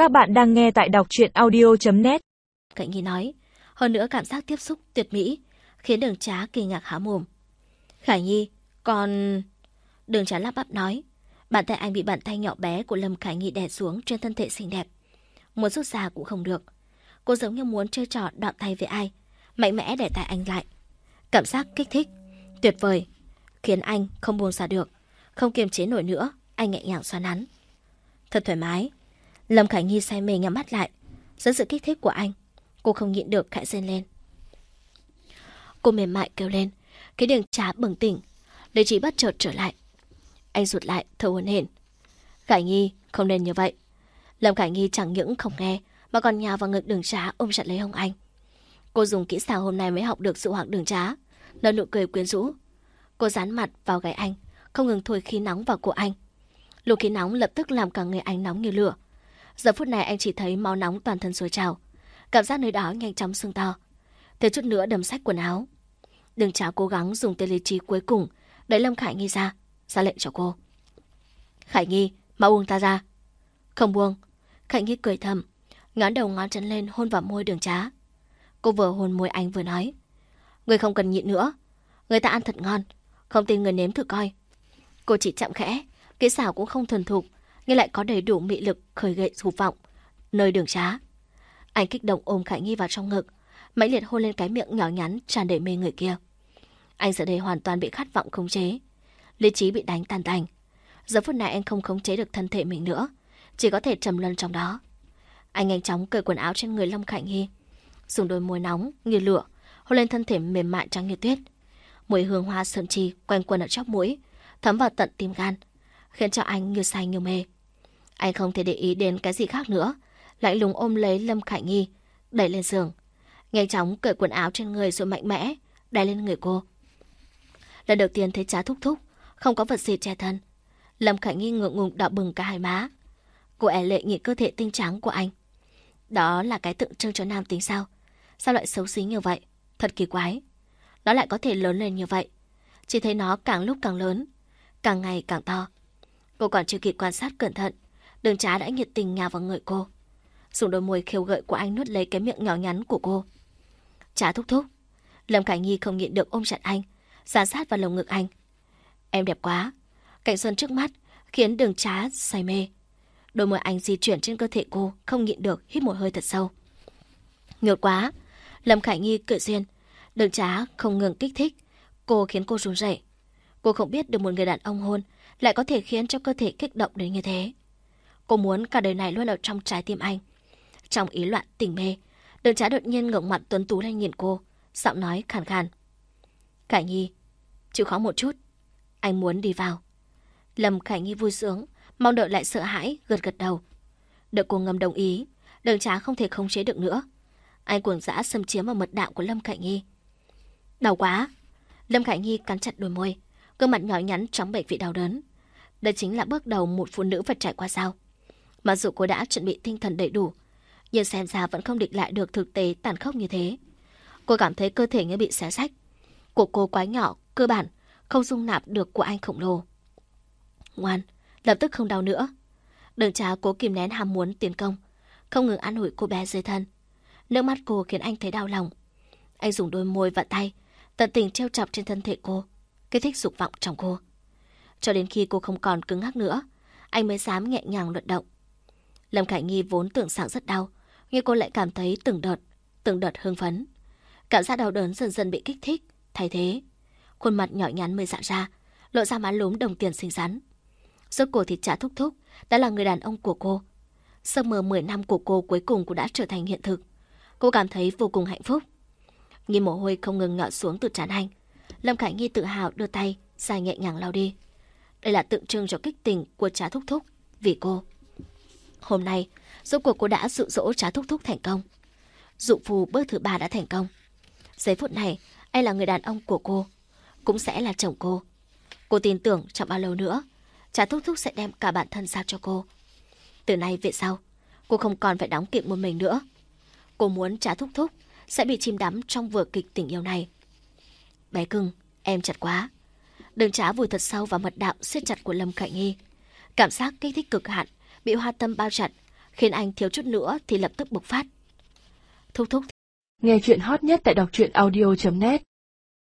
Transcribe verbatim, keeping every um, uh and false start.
Các bạn đang nghe tại đọc truyện audio chấm net. Khải Nhi nói, hơn nữa cảm giác tiếp xúc tuyệt mỹ, khiến Đường Trá kinh ngạc há mồm. Khải Nhi, còn... Đường Trá lắp bắp nói, bàn tay anh bị bàn tay nhỏ bé của Lâm Khải Nhi đè xuống trên thân thể xinh đẹp. Muốn rút ra cũng không được. Cô giống như muốn chơi trò đạm tay với ai, mạnh mẽ để tay anh lại. Cảm giác kích thích, tuyệt vời, khiến anh không buông ra được. Không kiềm chế nổi nữa, anh nhẹ nhàng xoa nắn. Thật thoải mái. Lâm Khải Nhi say mê nhắm mắt lại. Dưới sự kích thích của anh, cô không nhịn được khẽ rên lên. Cô mềm mại kêu lên, cái Đường Trá bừng tỉnh, lý trí bất chợt trở lại. Anh rụt lại, thở hổn hển. Khải Nhi, không nên như vậy. Lâm Khải Nhi chẳng những không nghe, mà còn nhào vào ngực Đường Trá ôm chặt lấy hông anh. Cô dùng kỹ xảo hôm nay mới học được dụ hoặc Đường Trá, nở nụ cười quyến rũ. Cô dán mặt vào gáy anh, không ngừng thổi khí nóng vào cổ anh. Luồng khí nóng lập tức làm cả người anh nóng như lửa. Giờ phút này anh chỉ thấy máu nóng toàn thân sôi trào, cảm giác nơi đó nhanh chóng sưng to, thiếu chút nữa đầm rách quần áo. Đường Trá cố gắng dùng tia lý trí cuối cùng đẩy Lâm Khải Nhi ra, ra lệnh cho cô. Khải Nhi, mau buông ta ra. Không buông. Khải Nhi cười thầm, ngón đầu ngón chân lên hôn vào môi Đường Trá. Cô vừa hôn môi anh vừa nói, người không cần nhịn nữa, người ta ăn thật ngon, không tin người nếm thử coi. Cô chỉ chạm khẽ, kỹ xảo cũng không thuần thục, nhưng lại có đầy đủ mị lực khởi gợi dục vọng nơi Đường Trá. Anh kích động ôm Khải Nhi vào trong ngực, mãnh liệt hôn lên cái miệng nhỏ nhắn tràn đầy mê người kia. Anh giờ đây hoàn toàn bị khát vọng khống chế, lý trí bị đánh tan tành. Giờ phút này anh không khống chế được thân thể mình nữa, chỉ có thể trầm luân trong đó. Anh nhanh chóng cởi quần áo trên người Lâm Khải Nhi, dùng đôi môi nóng như lửa hôn lên thân thể mềm mại trắng như tuyết. Mùi hương hoa sơn chi quanh quần ở chóp mũi, thấm vào tận tim gan, khiến cho anh như say như mê. Anh không thể để ý đến cái gì khác nữa, lạnh lùng ôm lấy Lâm Khải Nhi, đẩy lên giường, nhanh chóng cởi quần áo trên người rồi mạnh mẽ đè lên người cô. Lần đầu tiên thấy Trá thúc thúc không có vật gì che thân, Lâm Khải Nhi ngượng ngùng đỏ bừng cả hai má. Cô e lệ nhìn cơ thể tinh trắng của anh. Đó là cái tượng trưng cho nam tính sao? Sao lại xấu xí như vậy? Thật kỳ quái. Nó lại có thể lớn lên như vậy. Chỉ thấy nó càng lúc càng lớn, càng ngày càng to. Cô còn chưa kịp quan sát cẩn thận, Đường Trá đã nhiệt tình nhào vào người cô, dùng đôi môi khiêu gợi của anh nuốt lấy cái miệng nhỏ nhắn của cô. Trá thúc thúc. Lâm Khải Nhi không nhịn được ôm chặt anh, dán sát vào lồng ngực anh. Em đẹp quá. Cảnh xuân trước mắt khiến Đường Trá say mê. Đôi môi anh di chuyển trên cơ thể cô, không nhịn được hít một hơi thật sâu. Nhột quá. Lâm Khải Nhi cười duyên. Đường Trá không ngừng kích thích cô, khiến cô run rẩy. Cô không biết được một người đàn ông hôn lại có thể khiến cho cơ thể kích động đến như thế. Cô muốn cả đời này luôn ở trong trái tim anh. Trong ý loạn tình mê, Đường Trá đột nhiên ngẩng mặt tuấn tú lên nhìn cô, giọng nói khàn khàn. Khải Nhi, chịu khó một chút, anh muốn đi vào. Lâm Khải Nhi vui sướng, mong đợi lại sợ hãi, gật gật đầu. Được cô ngầm đồng ý, Đường Trá không thể khống chế được nữa. Anh cuồng dã xâm chiếm vào mật đạo của Lâm Khải Nhi. Đau quá. Lâm Khải Nhi cắn chặt đôi môi, gương mặt nhỏ nhắn trắng bệch vì đau đớn. Đây chính là bước đầu một phụ nữ phải trải qua sao. Mặc dù cô đã chuẩn bị tinh thần đầy đủ, nhưng xem ra vẫn không địch lại được thực tế tàn khốc như thế. Cô cảm thấy cơ thể như bị xé rách. Của cô quá nhỏ, cơ bản không dung nạp được của anh khổng lồ. Ngoan, lập tức không đau nữa. Đường Trá cố kìm nén ham muốn tiến công, không ngừng an ủi cô bé dưới thân. Nước mắt cô khiến anh thấy đau lòng. Anh dùng đôi môi và tay tận tình trêu chọc trên thân thể cô, kích thích dục vọng trong cô. Cho đến khi cô không còn cứng ngắc nữa, anh mới dám nhẹ nhàng luận động. Lâm Khải Nhi vốn tưởng rằng rất đau, nhưng cô lại cảm thấy từng đợt, từng đợt hưng phấn. Cảm giác đau đớn dần dần bị kích thích, thay thế. Khuôn mặt nhỏ nhắn mới giãn ra, lộ ra má lúm đồng tiền xinh xắn. Rốt cuộc thì Trá thúc thúc đã là người đàn ông của cô. Giấc mơ mười năm của cô cuối cùng cũng đã trở thành hiện thực. Cô cảm thấy vô cùng hạnh phúc. Nhìn mồ hôi không ngừng nhỏ xuống từ trán anh, Lâm Khải Nhi tự hào đưa tay ra nhẹ nhàng lau đi. Đây là tượng trưng cho kích tình của Trá thúc thúc vì cô. Hôm nay, rốt cuộc cô đã dụ dỗ Trá thúc thúc thành công. Dụ phù bước thứ ba đã thành công. Giây phút này, anh là người đàn ông của cô, cũng sẽ là chồng cô. Cô tin tưởng chẳng bao lâu nữa, Trá thúc thúc sẽ đem cả bản thân giao cho cô. Từ nay về sau, cô không còn phải đóng kịch một mình nữa. Cô muốn Trá thúc thúc sẽ bị chìm đắm trong vở kịch tình yêu này. Bé cưng, em chặt quá. Đường Trá vùi thật sâu vào mật đạo siết chặt của Lâm Khải Nhi. Cảm giác kích thích cực hạn bị hoa tâm bao chặt khiến anh thiếu chút nữa thì lập tức bộc phát. Thúc thúc. Nghe chuyện hot nhất tại đọc truyện audio chấm net